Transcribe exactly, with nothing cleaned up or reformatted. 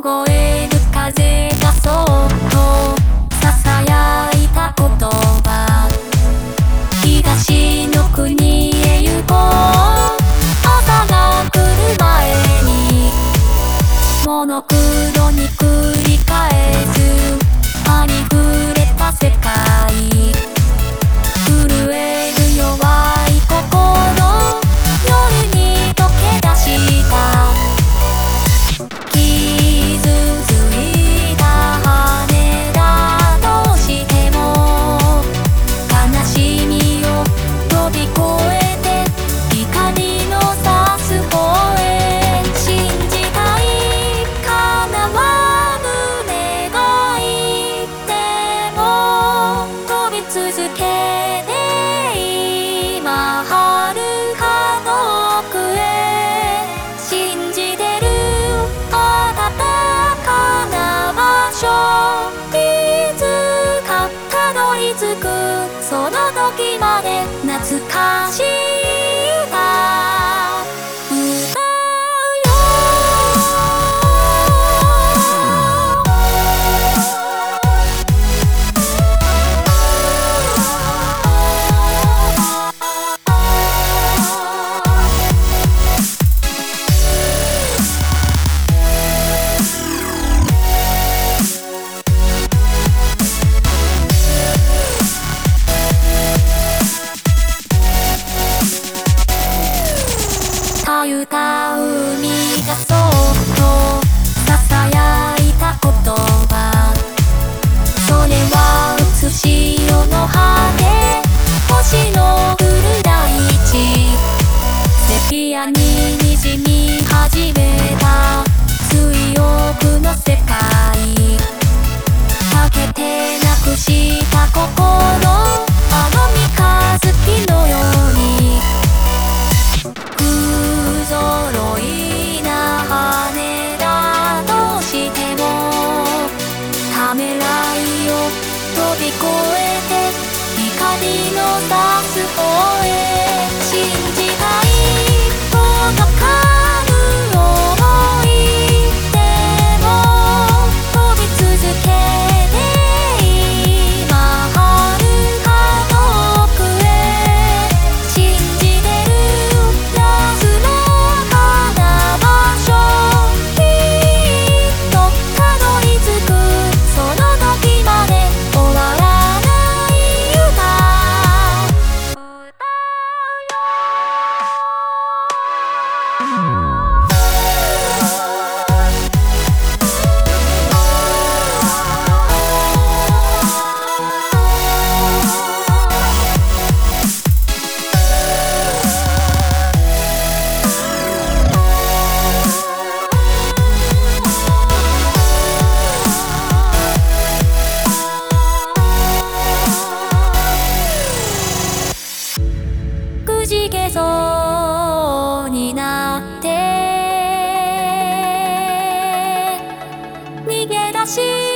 凍える風がそっと囁いた言葉、東の国へ行こう。朝が来る前にモノクロに繰り返すありふれた世界、震える弱い心、夜に溶け出した傷ついた羽だ。どうしても悲しみを飛び越えて光の差す方へ信じたい。叶わぬ願いでも飛び続けて今遥か遠くへ信じてる暖かな場所、いつかたどり着くその時まで懐かしい歌歌うよ。たゆた海がそっと囁いた言葉、それはうつしおの果て星の降る大地、セピアににじみ始めた水浴の世界、かけてなくした心、あの三日月のように不揃いな羽だ。どうしてもためらいを飛び越えて光の差す方へ信じたい。届かぬ想いでも飛び続けて今遥か遠くへ信じてる安らかな場所、きっとたどり着くその時まで終わらない歌歌うよ。くじけそうになって逃げ出し